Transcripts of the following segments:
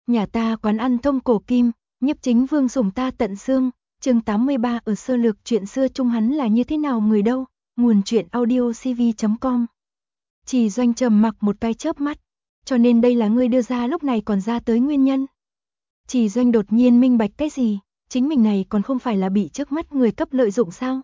Nhà ta quán ăn thông cổ kim, nhiếp chính vương sủng ta tận xương. Chương 83 ở sơ lược chuyện xưa chung hắn là như thế nào người đâu, nguồn truyện audio cv.com. Chỉ Doanh trầm mặc một cái chớp mắt, cho nên đây là ngươi đưa ra lúc này còn ra tới nguyên nhân. Chỉ Doanh đột nhiên minh bạch cái gì, chính mình này còn không phải là bị trước mắt người cấp lợi dụng sao?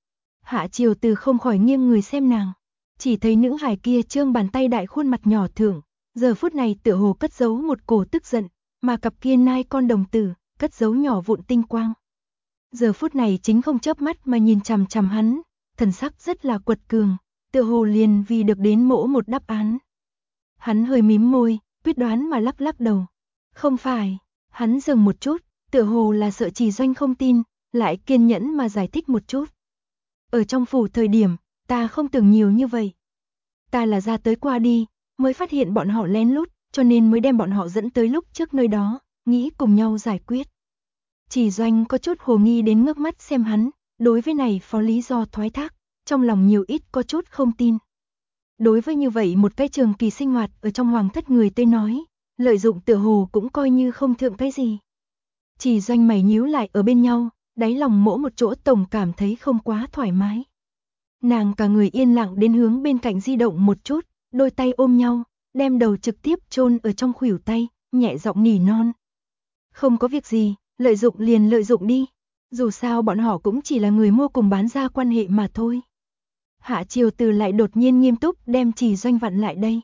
Hạ Triều Từ không khỏi nghiêng người xem nàng, chỉ thấy nữ hài kia trương bàn tay đại khuôn mặt nhỏ thượng, giờ phút này tựa hồ cất giấu một cổ tức giận, mà cặp kia nai con đồng tử, cất giấu nhỏ vụn tinh quang. Giờ phút này chính không chớp mắt mà nhìn chằm chằm hắn, thần sắc rất là quật cường, tựa hồ liền vì được đến mỗ một đáp án. Hắn hơi mím môi, quyết đoán mà lắc lắc đầu. Không phải, hắn dừng một chút, tựa hồ là sợ Chỉ Doanh không tin, lại kiên nhẫn mà giải thích một chút. Ở trong phủ thời điểm, ta không tưởng nhiều như vậy. Ta là ra tới qua đi, mới phát hiện bọn họ lén lút, cho nên mới đem bọn họ dẫn tới lúc trước nơi đó, nghĩ cùng nhau giải quyết. Chỉ Doanh có chút hồ nghi đến ngước mắt xem hắn, đối với này phó lý do thoái thác, trong lòng nhiều ít có chút không tin. Đối với như vậy một cái trường kỳ sinh hoạt ở trong hoàng thất người tới nói, lợi dụng tựa hồ cũng coi như không thượng cái gì. Chỉ Doanh mày nhíu lại ở bên nhau, đáy lòng mỗi một chỗ tổng cảm thấy không quá thoải mái. Nàng cả người yên lặng đến hướng bên cạnh di động một chút, đôi tay ôm nhau, đem đầu trực tiếp chôn ở trong khuỷu tay, nhẹ giọng nỉ non. Không có việc gì, lợi dụng liền lợi dụng đi, dù sao bọn họ cũng chỉ là người mua cùng bán ra quan hệ mà thôi. Hạ Triều Từ lại đột nhiên nghiêm túc đem Chỉ Doanh vặn lại đây.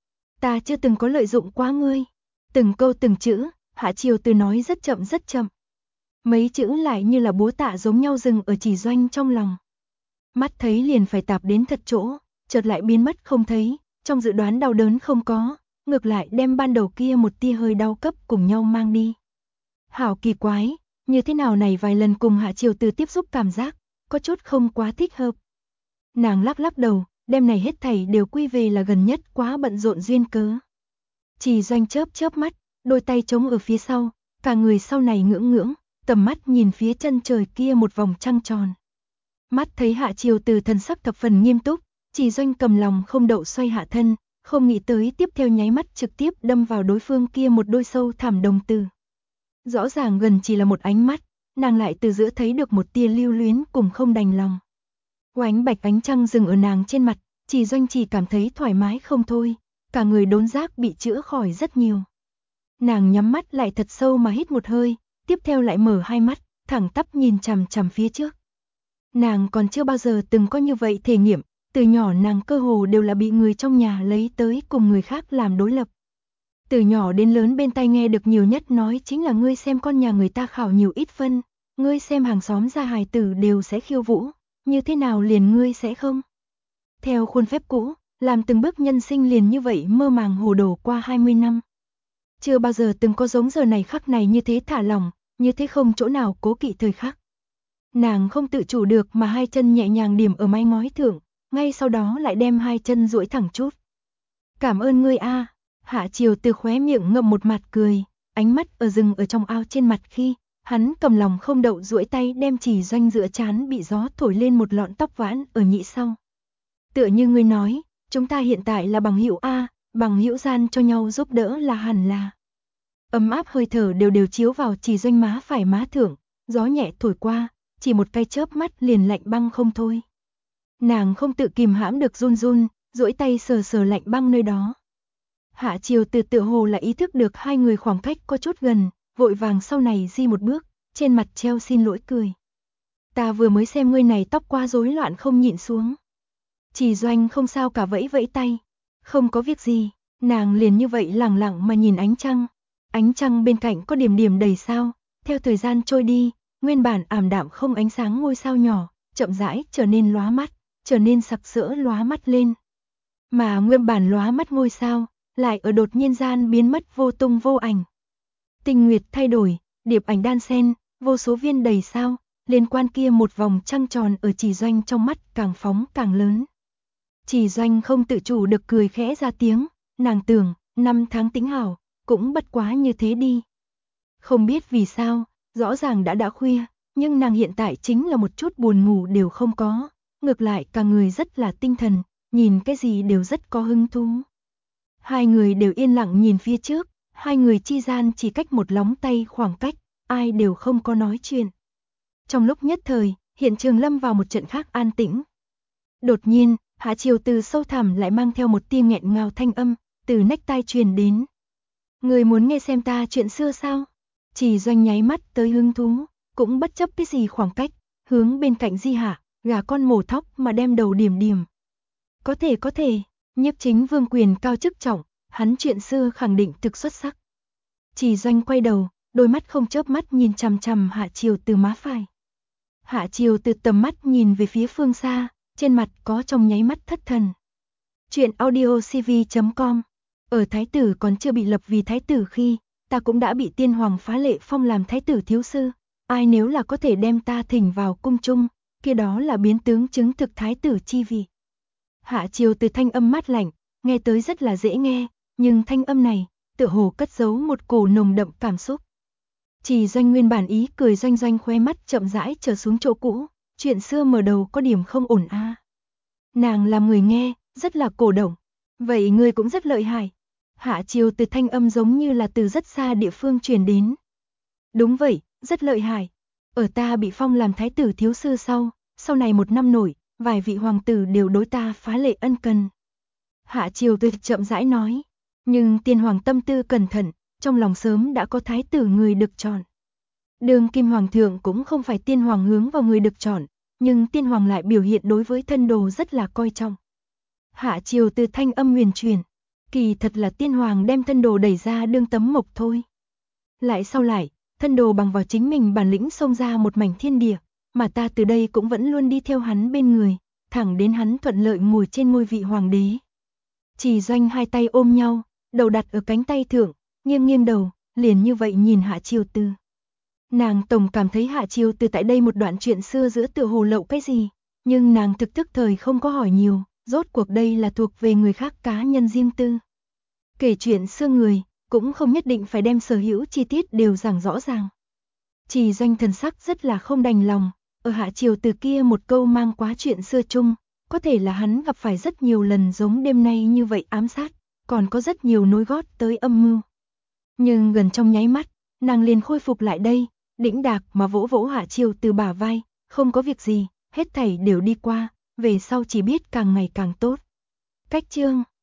Ta chưa từng có lợi dụng quá ngươi. Từng câu từng chữ, Hạ Triều Từ nói rất chậm rất chậm. Mấy chữ lại như là búa tạ giống nhau dừng ở Chỉ Doanh trong lòng. Mắt thấy liền phải tạp đến thật chỗ, chợt lại biến mất không thấy, trong dự đoán đau đớn không có, ngược lại đem ban đầu kia một tia hơi đau cấp cùng nhau mang đi. Hảo kỳ quái, như thế nào này vài lần cùng Hạ Triều Từ tiếp xúc cảm giác, có chút không quá thích hợp. Nàng lắc lắc đầu, đêm này hết thảy đều quy về là gần nhất quá bận rộn duyên cớ. Chỉ Doanh chớp chớp mắt, đôi tay chống ở phía sau, cả người sau này ngưỡng ngưỡng, tầm mắt nhìn phía chân trời kia một vòng trăng tròn. Mắt thấy Hạ Triều Từ thần sắc thập phần nghiêm túc, Chỉ Doanh cầm lòng không đậu xoay hạ thân, không nghĩ tới tiếp theo nháy mắt trực tiếp đâm vào đối phương kia một đôi sâu thẳm đồng tử. Rõ ràng gần chỉ là một ánh mắt, nàng lại từ giữa thấy được một tia lưu luyến cùng không đành lòng. Oánh bạch ánh trăng dừng ở nàng trên mặt, Chỉ Doanh chỉ cảm thấy thoải mái không thôi, cả người đốn giác bị chữa khỏi rất nhiều. Nàng nhắm mắt lại thật sâu mà hít một hơi, tiếp theo lại mở hai mắt, thẳng tắp nhìn chằm chằm phía trước. Nàng còn chưa bao giờ từng có như vậy thể nghiệm, từ nhỏ nàng cơ hồ đều là bị người trong nhà lấy tới cùng người khác làm đối lập. Từ nhỏ đến lớn bên tai nghe được nhiều nhất nói chính là ngươi xem con nhà người ta khảo nhiều ít phân, ngươi xem hàng xóm gia hài tử đều sẽ khiêu vũ, như thế nào liền ngươi sẽ không. Theo khuôn phép cũ, làm từng bước nhân sinh liền như vậy mơ màng hồ đồ qua 20 năm. Chưa bao giờ từng có giống giờ này khắc này như thế thả lỏng, như thế không chỗ nào cố kỵ thời khắc. Nàng không tự chủ được mà hai chân nhẹ nhàng điểm ở mái ngói thượng, ngay sau đó lại đem hai chân duỗi thẳng chút. Cảm ơn ngươi a. Hạ Triều Từ khóe miệng ngậm một mặt cười, ánh mắt ở rừng ở trong ao trên mặt khi, hắn cầm lòng không đậu duỗi tay đem Chỉ Doanh giữa trán bị gió thổi lên một lọn tóc vãn ở nhĩ sau. Tựa như ngươi nói, chúng ta hiện tại là bằng hữu a, bằng hữu gian cho nhau giúp đỡ là hẳn là. Ấm áp hơi thở đều đều chiếu vào Chỉ Doanh má phải má thượng, gió nhẹ thổi qua, chỉ một cái chớp mắt liền lạnh băng không thôi. Nàng không tự kìm hãm được run run, duỗi tay sờ sờ lạnh băng nơi đó. Hạ Triều Từ tựa hồ là ý thức được hai người khoảng cách có chút gần, vội vàng sau này di một bước, trên mặt treo xin lỗi cười. Ta vừa mới xem ngươi này tóc qua rối loạn không nhịn xuống. Chỉ Doanh không sao cả vẫy vẫy tay. Không có việc gì, nàng liền như vậy lẳng lặng mà nhìn ánh trăng. Ánh trăng bên cạnh có điểm điểm đầy sao, theo thời gian trôi đi, nguyên bản ảm đạm không ánh sáng ngôi sao nhỏ, chậm rãi trở nên lóa mắt, trở nên sặc sỡ lóa mắt lên. Mà nguyên bản lóa mắt ngôi sao, lại ở đột nhiên gian biến mất vô tung vô ảnh. Tinh nguyệt thay đổi, điệp ảnh đan xen, vô số viên đầy sao, liên quan kia một vòng trăng tròn ở Chỉ Doanh trong mắt càng phóng càng lớn. Chỉ Doanh không tự chủ được cười khẽ ra tiếng, nàng tưởng, năm tháng tính hảo, cũng bất quá như thế đi. Không biết vì sao, rõ ràng đã khuya, nhưng nàng hiện tại chính là một chút buồn ngủ đều không có, ngược lại cả người rất là tinh thần, nhìn cái gì đều rất có hứng thú. Hai người đều yên lặng nhìn phía trước, Hai người chi gian chỉ cách một lóng tay khoảng cách, ai đều không có nói chuyện. Trong lúc nhất thời, hiện trường lâm vào một trận khác an tĩnh. Đột nhiên, Hạ Chiều từ sâu thẳm lại mang theo một tia nghẹn ngào thanh âm, từ nách tai truyền đến. Người muốn nghe xem ta chuyện xưa sao? Chỉ Doanh nháy mắt tới hứng thú, cũng bất chấp cái gì khoảng cách, hướng bên cạnh Di Hạ, gà con mổ thóc mà đem đầu điểm điểm. Có thể, Nhiếp Chính Vương quyền cao chức trọng, hắn chuyện xưa khẳng định thực xuất sắc. Chỉ Doanh quay đầu, đôi mắt không chớp mắt nhìn chằm chằm Hạ Chiều từ má phải. Hạ Chiều từ tầm mắt nhìn về phía phương xa, trên mặt có trong nháy mắt thất thần. Chuyện audiocv.com. Ở thái tử còn chưa bị lập vì thái tử khi, ta cũng đã bị tiên hoàng phá lệ phong làm thái tử thiếu sư. Ai nếu là có thể đem ta thỉnh vào cung chung, kia đó là biến tướng chứng thực thái tử chi vị. Hạ Chiều từ thanh âm mát lạnh, nghe tới rất là dễ nghe, nhưng thanh âm này, tựa hồ cất giấu một cổ nồng đậm cảm xúc. Chỉ Doanh nguyên bản ý cười doanh doanh khóe mắt chậm rãi trở xuống chỗ cũ, chuyện xưa mở đầu có điểm không ổn a. Nàng làm người nghe, rất là cổ động. Vậy ngươi cũng rất lợi hại. Hạ Chiều từ thanh âm giống như là từ rất xa địa phương truyền đến. Đúng vậy, rất lợi hại. Ở ta bị phong làm thái tử thiếu sư sau này 1 năm nổi, vài vị hoàng tử đều đối ta phá lệ ân cần. Hạ Chiều từ chậm rãi nói. Nhưng tiên hoàng tâm tư cẩn thận, trong lòng sớm đã có thái tử người được chọn. Đương kim hoàng thượng cũng không phải tiên hoàng hướng vào người được chọn, nhưng tiên hoàng lại biểu hiện đối với thân đồ rất là coi trọng. Hạ Chiều từ thanh âm huyền truyền, kỳ thật là tiên hoàng đem thân đồ đẩy ra đương tấm mộc thôi. Sau lại, thân đồ bằng vào chính mình bản lĩnh xông ra một mảnh thiên địa, mà ta từ đây cũng vẫn luôn đi theo hắn bên người, thẳng đến hắn thuận lợi ngồi trên ngôi vị hoàng đế. Chỉ Doanh hai tay ôm nhau, đầu đặt ở cánh tay thượng, nghiêng đầu, liền như vậy nhìn Hạ Chiều từ. Nàng tổng cảm thấy Hạ Chiều từ tại đây một đoạn chuyện xưa giữa tựa hồ lậu cái gì, nhưng nàng thực tức thời không có hỏi nhiều, rốt cuộc đây là thuộc về người khác cá nhân riêng tư. Kể chuyện xưa người, cũng không nhất định phải đem sở hữu chi tiết đều giảng rõ ràng. Chỉ Doanh thần sắc rất là không đành lòng, ở Hạ Chiều từ kia một câu mang quá chuyện xưa chung, có thể là hắn gặp phải rất nhiều lần giống đêm nay như vậy ám sát, còn có rất nhiều nối gót tới âm mưu. Nhưng gần trong nháy mắt, nàng liền khôi phục lại đây, đĩnh đạc mà vỗ vỗ Hạ Chiều từ bả vai, không có việc gì, hết thảy đều đi qua, về sau chỉ biết càng ngày càng tốt. Cách chương